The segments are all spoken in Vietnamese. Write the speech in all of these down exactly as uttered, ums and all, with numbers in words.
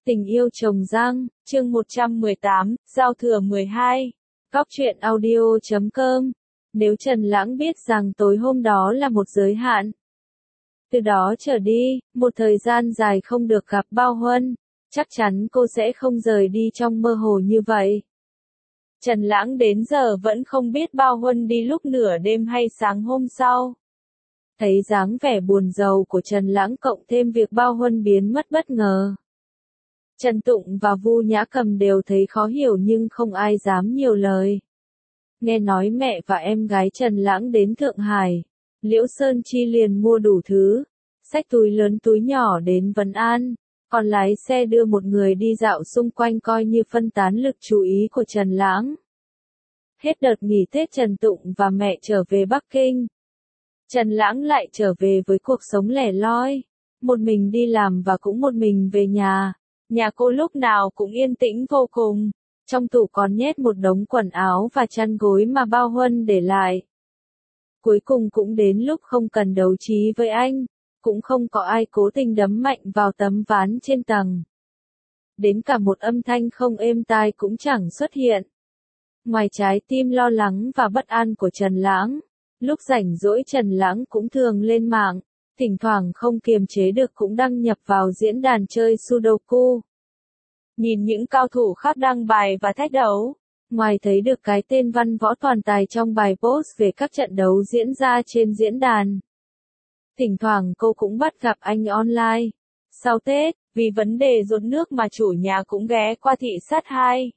Tình yêu trồng răng, chương một trăm mười tám, giao thừa mười hai. Góc truyện audio chấm com. Nếu Trần Lãng biết rằng tối hôm đó là một giới hạn, từ đó trở đi, một thời gian dài không được gặp Bao Huân, chắc chắn cô sẽ không rời đi trong mơ hồ như vậy. Trần Lãng đến giờ vẫn không biết Bao Huân đi lúc nửa đêm hay sáng hôm sau. Thấy dáng vẻ buồn rầu của Trần Lãng cộng thêm việc Bao Huân biến mất bất ngờ, Trần Tụng và Vu Nhã Cầm đều thấy khó hiểu nhưng không ai dám nhiều lời. Nghe nói mẹ và em gái Trần Lãng đến Thượng Hải, Liễu Sơn Chi liền mua đủ thứ, xách túi lớn túi nhỏ đến Vân An, còn lái xe đưa một người đi dạo xung quanh coi như phân tán lực chú ý của Trần Lãng. Hết đợt nghỉ Tết Trần Tụng và mẹ trở về Bắc Kinh, Trần Lãng lại trở về với cuộc sống lẻ loi, một mình đi làm và cũng một mình về nhà. Nhà cô lúc nào cũng yên tĩnh vô cùng, trong tủ còn nhét một đống quần áo và chăn gối mà Bao Huân để lại. Cuối cùng cũng đến lúc không cần đấu trí với anh, cũng không có ai cố tình đấm mạnh vào tấm ván trên tầng. Đến cả một âm thanh không êm tai cũng chẳng xuất hiện. Ngoài trái tim lo lắng và bất an của Trần Lãng, lúc rảnh rỗi Trần Lãng cũng thường lên mạng, thỉnh thoảng không kiềm chế được cũng đăng nhập vào diễn đàn chơi Sudoku. Nhìn những cao thủ khác đăng bài và thách đấu, ngoài thấy được cái tên văn võ toàn tài trong bài post về các trận đấu diễn ra trên diễn đàn, thỉnh thoảng cô cũng bắt gặp anh online. Sau Tết, vì vấn đề dột nước mà chủ nhà cũng ghé qua thị sát hai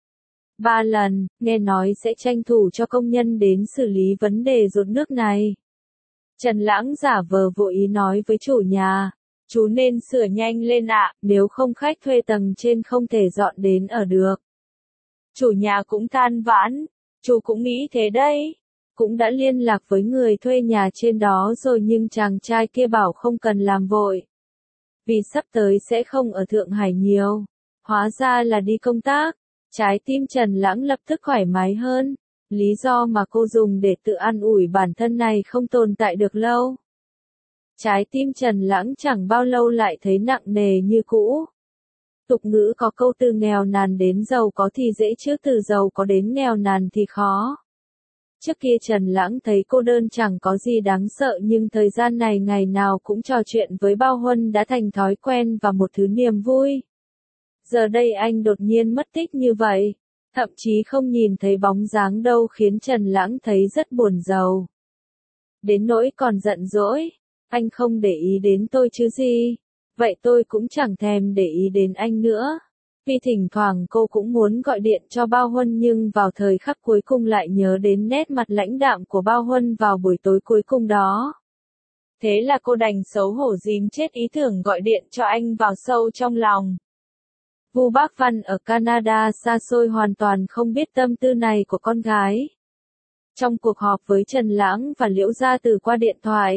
ba lần, nghe nói sẽ tranh thủ cho công nhân đến xử lý vấn đề dột nước này. Trần Lãng giả vờ vội ý nói với chủ nhà, chú nên sửa nhanh lên ạ, nếu không khách thuê tầng trên không thể dọn đến ở được. Chủ nhà cũng than vãn, chú cũng nghĩ thế đấy, cũng đã liên lạc với người thuê nhà trên đó rồi nhưng chàng trai kia bảo không cần làm vội, vì sắp tới sẽ không ở Thượng Hải nhiều, hóa ra là đi công tác. Trái tim Trần Lãng lập tức thoải mái hơn. Lý do mà cô dùng để tự an ủi bản thân này không tồn tại được lâu. Trái tim Trần Lãng chẳng bao lâu lại thấy nặng nề như cũ. Tục ngữ có câu từ nghèo nàn đến giàu có thì dễ chứ từ giàu có đến nghèo nàn thì khó. Trước kia Trần Lãng thấy cô đơn chẳng có gì đáng sợ nhưng thời gian này ngày nào cũng trò chuyện với Bao Huân đã thành thói quen và một thứ niềm vui. Giờ đây anh đột nhiên mất tích như vậy, thậm chí không nhìn thấy bóng dáng đâu khiến Trần Lãng thấy rất buồn rầu. Đến nỗi còn giận dỗi, anh không để ý đến tôi chứ gì, vậy tôi cũng chẳng thèm để ý đến anh nữa. Vì thỉnh thoảng cô cũng muốn gọi điện cho Bao Huân nhưng vào thời khắc cuối cùng lại nhớ đến nét mặt lãnh đạm của Bao Huân vào buổi tối cuối cùng đó. Thế là cô đành xấu hổ dìm chết ý tưởng gọi điện cho anh vào sâu trong lòng. Vu Bác Văn ở Canada xa xôi hoàn toàn không biết tâm tư này của con gái. Trong cuộc họp với Trần Lãng và Liễu Gia Tử qua điện thoại,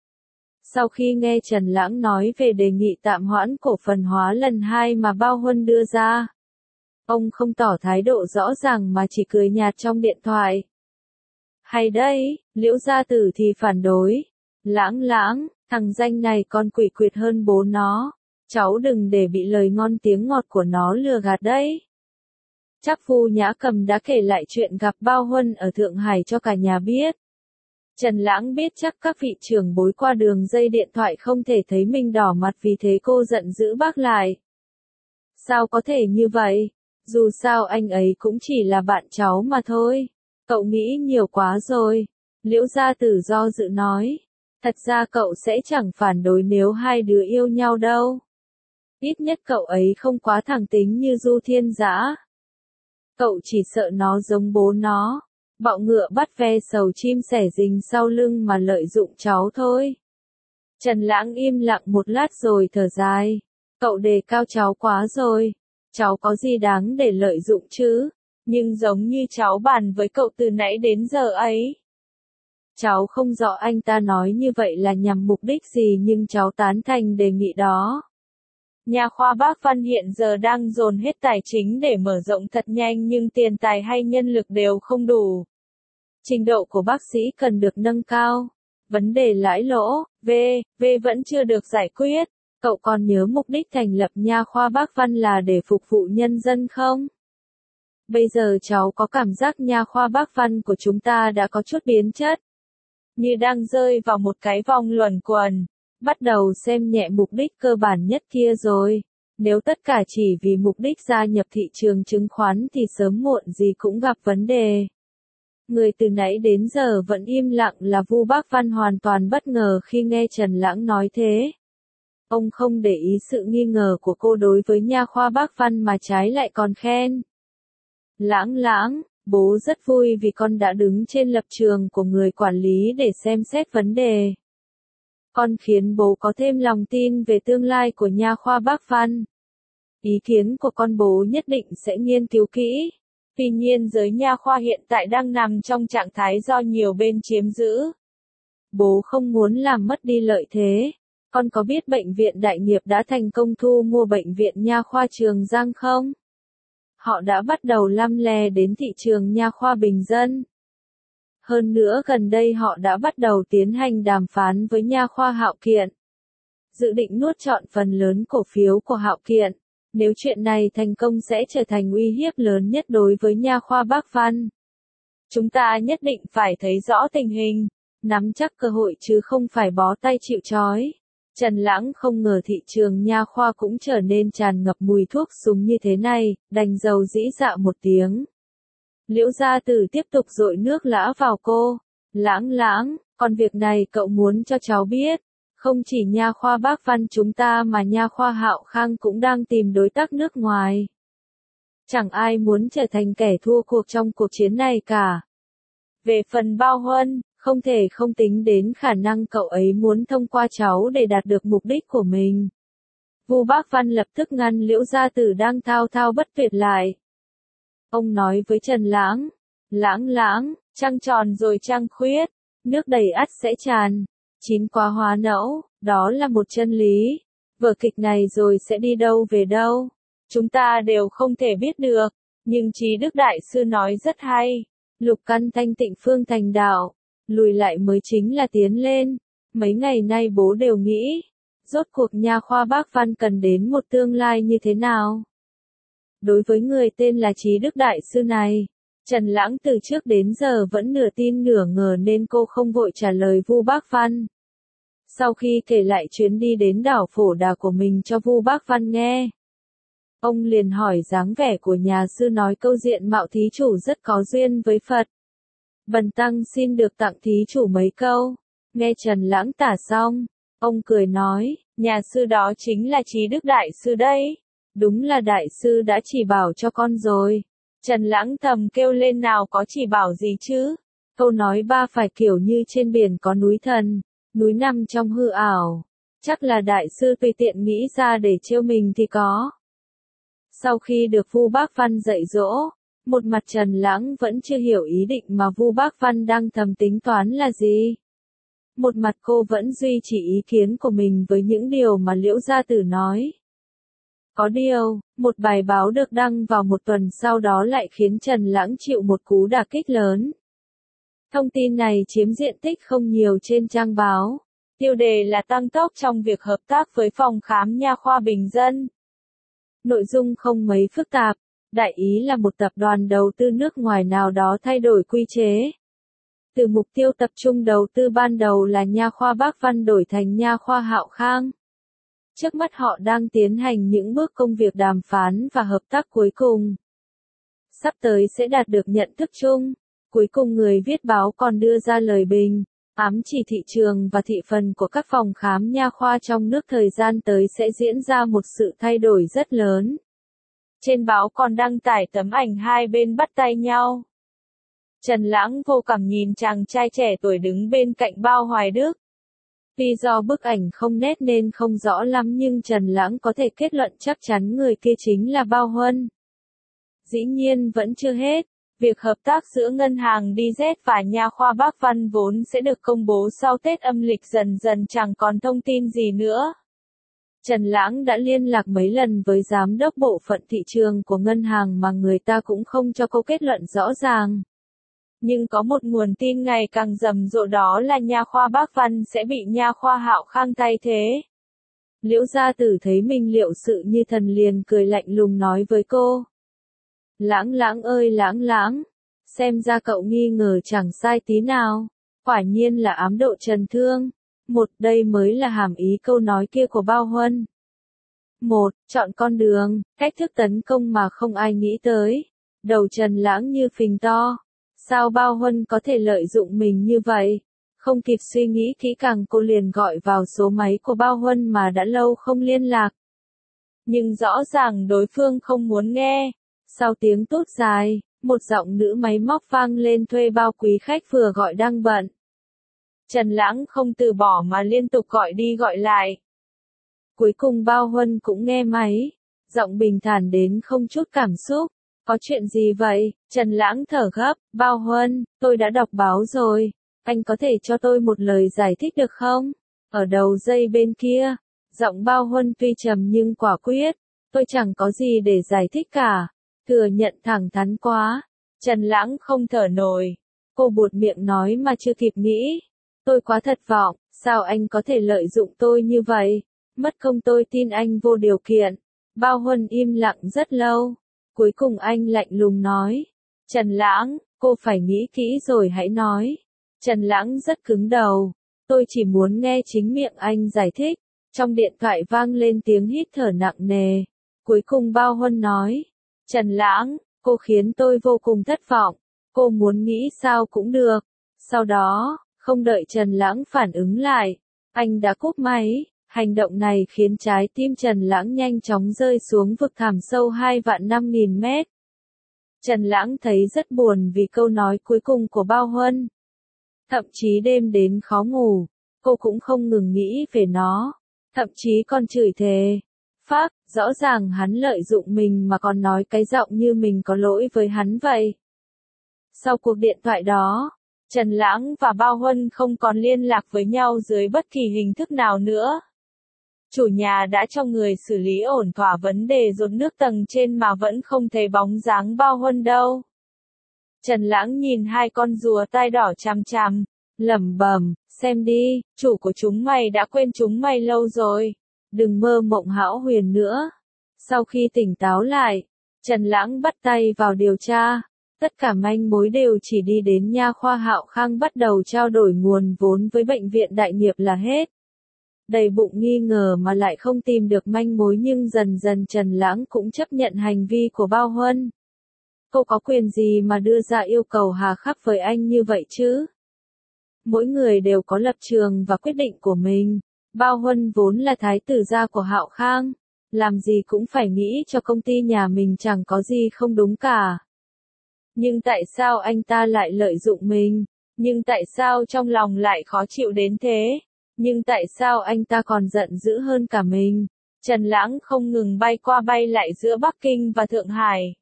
sau khi nghe Trần Lãng nói về đề nghị tạm hoãn cổ phần hóa lần hai mà Bao Huân đưa ra, ông không tỏ thái độ rõ ràng mà chỉ cười nhạt trong điện thoại. Hay đấy, Liễu Gia Tử thì phản đối. Lãng Lãng, thằng danh này còn quỷ quyệt hơn bố nó. Cháu đừng để bị lời ngon tiếng ngọt của nó lừa gạt đấy. Chắc Vu Nhã Cầm đã kể lại chuyện gặp Bao Huân ở Thượng Hải cho cả nhà biết. Trần Lãng biết chắc các vị trưởng bối qua đường dây điện thoại không thể thấy mình đỏ mặt vì thế cô giận dữ bác lại. Sao có thể như vậy? Dù sao anh ấy cũng chỉ là bạn cháu mà thôi. Cậu nghĩ nhiều quá rồi. Liễu Gia Tử do dự nói. Thật ra cậu sẽ chẳng phản đối nếu hai đứa yêu nhau đâu. Ít nhất cậu ấy không quá thẳng tính như Du Thiên Dã. Cậu chỉ sợ nó giống bố nó, bọ ngựa bắt ve sầu chim sẻ rình sau lưng mà lợi dụng cháu thôi. Trần Lãng im lặng một lát rồi thở dài. Cậu đề cao cháu quá rồi. Cháu có gì đáng để lợi dụng chứ? Nhưng giống như cháu bàn với cậu từ nãy đến giờ ấy. Cháu không rõ anh ta nói như vậy là nhằm mục đích gì nhưng cháu tán thành đề nghị đó. Nhà khoa Bác Văn hiện giờ đang dồn hết tài chính để mở rộng thật nhanh nhưng tiền tài hay nhân lực đều không đủ. Trình độ của bác sĩ cần được nâng cao. Vấn đề lãi lỗ, V, V vẫn chưa được giải quyết. Cậu còn nhớ mục đích thành lập nha khoa Bác Văn là để phục vụ nhân dân không? Bây giờ cháu có cảm giác nha khoa Bác Văn của chúng ta đã có chút biến chất. Như đang rơi vào một cái vòng luẩn quẩn, bắt đầu xem nhẹ mục đích cơ bản nhất kia rồi. Nếu tất cả chỉ vì mục đích gia nhập thị trường chứng khoán thì sớm muộn gì cũng gặp vấn đề. Người từ nãy đến giờ vẫn im lặng là Vu Bác Văn hoàn toàn bất ngờ khi nghe Trần Lãng nói thế. Ông không để ý sự nghi ngờ của cô đối với nha khoa Bác Văn mà trái lại còn khen. Lãng Lãng, bố rất vui vì con đã đứng trên lập trường của người quản lý để xem xét vấn đề. Con khiến bố có thêm lòng tin về tương lai của nha khoa Bác Văn. Ý kiến của con bố nhất định sẽ nghiên cứu kỹ. Tuy nhiên giới nha khoa hiện tại đang nằm trong trạng thái do nhiều bên chiếm giữ. Bố không muốn làm mất đi lợi thế. Con có biết Bệnh viện Đại Nghiệp đã thành công thu mua Bệnh viện Nha khoa Trường Giang không? Họ đã bắt đầu lăm le đến thị trường nha khoa bình dân. Hơn nữa gần đây họ đã bắt đầu tiến hành đàm phán với nha khoa Hạo Kiện. Dự định nuốt trọn phần lớn cổ phiếu của Hạo Kiện. Nếu chuyện này thành công sẽ trở thành uy hiếp lớn nhất đối với nha khoa Bác Văn. Chúng ta nhất định phải thấy rõ tình hình, nắm chắc cơ hội chứ không phải bó tay chịu trói. Trần Lãng không ngờ thị trường nha khoa cũng trở nên tràn ngập mùi thuốc súng như thế này, đành dầu dĩ dạ một tiếng. Liễu Gia Tử tiếp tục dội nước lã vào cô. Lãng Lãng, còn việc này cậu muốn cho cháu biết. Không chỉ nha khoa Bác Văn chúng ta mà nha khoa Hạo Khang cũng đang tìm đối tác nước ngoài. Chẳng ai muốn trở thành kẻ thua cuộc trong cuộc chiến này cả. Về phần Bao Huân, không thể không tính đến khả năng cậu ấy muốn thông qua cháu để đạt được mục đích của mình. Vu Bác Văn lập tức ngăn Liễu Gia Tử đang thao thao bất tuyệt lại. Ông nói với Trần Lãng, Lãng Lãng, trăng tròn rồi trăng khuyết, nước đầy ắt sẽ tràn, chín quá hóa nẫu, đó là một chân lý. Vở kịch này rồi sẽ đi đâu về đâu, chúng ta đều không thể biết được, nhưng Trí Đức Đại Sư nói rất hay, lục căn thanh tịnh phương thành đạo, lùi lại mới chính là tiến lên. Mấy ngày nay bố đều nghĩ, rốt cuộc nha khoa Bác Văn cần đến một tương lai như thế nào. Đối với người tên là Trí Đức Đại Sư này, Trần Lãng từ trước đến giờ vẫn nửa tin nửa ngờ nên cô không vội trả lời Vu Bác Văn. Sau khi kể lại chuyến đi đến đảo Phổ Đà của mình cho Vu Bác Văn nghe, ông liền hỏi dáng vẻ của nhà sư nói câu diện mạo thí chủ rất có duyên với Phật. Bần tăng xin được tặng thí chủ mấy câu. Nghe Trần Lãng tả xong, ông cười nói, nhà sư đó chính là Trí Đức Đại Sư đấy. Đúng là Đại Sư đã chỉ bảo cho con rồi. Trần Lãng thầm kêu lên nào có chỉ bảo gì chứ. Câu nói ba phải kiểu như trên biển có núi thần, núi nằm trong hư ảo. Chắc là Đại Sư tùy tiện nghĩ ra để trêu mình thì có. Sau khi được Vu Bác Văn dạy dỗ, một mặt Trần Lãng vẫn chưa hiểu ý định mà Vu Bác Văn đang thầm tính toán là gì. Một mặt cô vẫn duy trì ý kiến của mình với những điều mà Liễu Gia Tử nói. Có điều, một bài báo được đăng vào một tuần sau đó lại khiến Trần Lãng chịu một cú đả kích lớn. Thông tin này chiếm diện tích không nhiều trên trang báo. Tiêu đề là tăng tốc trong việc hợp tác với phòng khám nha khoa bình dân. Nội dung không mấy phức tạp, đại ý là một tập đoàn đầu tư nước ngoài nào đó thay đổi quy chế. Từ mục tiêu tập trung đầu tư ban đầu là nha khoa Bác Văn đổi thành nha khoa Hạo Khang. Trước mắt họ đang tiến hành những bước công việc đàm phán và hợp tác cuối cùng. Sắp tới sẽ đạt được nhận thức chung. Cuối cùng người viết báo còn đưa ra lời bình, ám chỉ thị trường và thị phần của các phòng khám nha khoa trong nước thời gian tới sẽ diễn ra một sự thay đổi rất lớn. Trên báo còn đăng tải tấm ảnh hai bên bắt tay nhau. Trần Lãng vô cảm nhìn chàng trai trẻ tuổi đứng bên cạnh Bao Hoài Đức. Tuy do bức ảnh không nét nên không rõ lắm nhưng Trần Lãng có thể kết luận chắc chắn người kia chính là Bao Huân. Dĩ nhiên vẫn chưa hết, việc hợp tác giữa ngân hàng đê dét và nha khoa Bác Văn vốn sẽ được công bố sau Tết âm lịch dần dần chẳng còn thông tin gì nữa. Trần Lãng đã liên lạc mấy lần với giám đốc bộ phận thị trường của ngân hàng mà người ta cũng không cho câu kết luận rõ ràng. Nhưng có một nguồn tin ngày càng rầm rộ đó là nha khoa Bác Văn sẽ bị nha khoa Hạo Khang thay thế. Liễu gia tử thấy Minh Liệu sự như thần liền cười lạnh lùng nói với cô. Lãng lãng ơi lãng lãng, xem ra cậu nghi ngờ chẳng sai tí nào, quả nhiên là ám độ Trần Thương. Một, đây mới là hàm ý câu nói kia của Bao Huân. Một, chọn con đường, cách thức tấn công mà không ai nghĩ tới. Đầu Trần Lãng như phình to. Sao Bao Huân có thể lợi dụng mình như vậy? Không kịp suy nghĩ kỹ càng cô liền gọi vào số máy của Bao Huân mà đã lâu không liên lạc. Nhưng rõ ràng đối phương không muốn nghe. Sau tiếng tút dài, một giọng nữ máy móc vang lên thuê bao quý khách vừa gọi đang bận. Trần Lãng không từ bỏ mà liên tục gọi đi gọi lại. Cuối cùng Bao Huân cũng nghe máy, giọng bình thản đến không chút cảm xúc. Có chuyện gì vậy? Trần Lãng thở gấp, Bao Huân, tôi đã đọc báo rồi, anh có thể cho tôi một lời giải thích được không? Ở đầu dây bên kia, giọng Bao Huân tuy trầm nhưng quả quyết, tôi chẳng có gì để giải thích cả, thừa nhận thẳng thắn quá. Trần Lãng không thở nổi, cô buột miệng nói mà chưa kịp nghĩ. Tôi quá thất vọng, sao anh có thể lợi dụng tôi như vậy? Mất công tôi tin anh vô điều kiện. Bao Huân im lặng rất lâu. Cuối cùng anh lạnh lùng nói. Trần Lãng, cô phải nghĩ kỹ rồi hãy nói. Trần Lãng rất cứng đầu. Tôi chỉ muốn nghe chính miệng anh giải thích. Trong điện thoại vang lên tiếng hít thở nặng nề. Cuối cùng Bao Huân nói. Trần Lãng, cô khiến tôi vô cùng thất vọng. Cô muốn nghĩ sao cũng được. Sau đó, không đợi Trần Lãng phản ứng lại, anh đã cúp máy. Hành động này khiến trái tim Trần Lãng nhanh chóng rơi xuống vực thẳm sâu hai vạn năm nghìn mét. Trần Lãng thấy rất buồn vì câu nói cuối cùng của Bao Huân. Thậm chí đêm đến khó ngủ, cô cũng không ngừng nghĩ về nó. Thậm chí còn chửi thề. Phác, rõ ràng hắn lợi dụng mình mà còn nói cái giọng như mình có lỗi với hắn vậy. Sau cuộc điện thoại đó, Trần Lãng và Bao Huân không còn liên lạc với nhau dưới bất kỳ hình thức nào nữa. Chủ nhà đã cho người xử lý ổn thỏa vấn đề dột nước tầng trên mà vẫn không thấy bóng dáng Bao Huân đâu. Trần Lãng nhìn hai con rùa tai đỏ chằm chằm, lẩm bẩm, xem đi, chủ của chúng mày đã quên chúng mày lâu rồi, đừng mơ mộng hão huyền nữa. Sau khi tỉnh táo lại, Trần Lãng bắt tay vào điều tra. Tất cả manh mối đều chỉ đi đến nha khoa Hạo Khang bắt đầu trao đổi nguồn vốn với bệnh viện Đại Nghiệp là hết. Đầy bụng nghi ngờ mà lại không tìm được manh mối nhưng dần dần Trần Lãng cũng chấp nhận hành vi của Bao Huân. Cô có quyền gì mà đưa ra yêu cầu hà khắc với anh như vậy chứ? Mỗi người đều có lập trường và quyết định của mình. Bao Huân vốn là thái tử gia của Hạo Khang, làm gì cũng phải nghĩ cho công ty nhà mình chẳng có gì không đúng cả. Nhưng tại sao anh ta lại lợi dụng mình? Nhưng tại sao trong lòng lại khó chịu đến thế? Nhưng tại sao anh ta còn giận dữ hơn cả mình? Trần Lãng không ngừng bay qua bay lại giữa Bắc Kinh và Thượng Hải.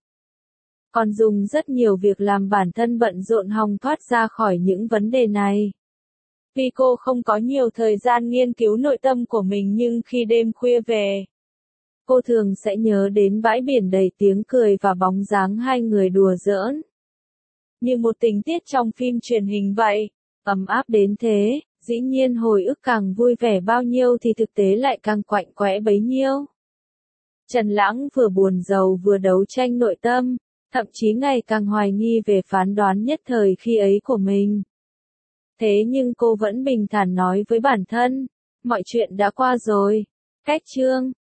Còn dùng rất nhiều việc làm bản thân bận rộn hòng thoát ra khỏi những vấn đề này. Vì cô không có nhiều thời gian nghiên cứu nội tâm của mình nhưng khi đêm khuya về, cô thường sẽ nhớ đến bãi biển đầy tiếng cười và bóng dáng hai người đùa giỡn. Như một tình tiết trong phim truyền hình vậy, ấm áp đến thế, dĩ nhiên hồi ức càng vui vẻ bao nhiêu thì thực tế lại càng quạnh quẽ bấy nhiêu. Trần Lãng vừa buồn rầu vừa đấu tranh nội tâm, thậm chí ngày càng hoài nghi về phán đoán nhất thời khi ấy của mình. Thế nhưng cô vẫn bình thản nói với bản thân, mọi chuyện đã qua rồi. Cách chương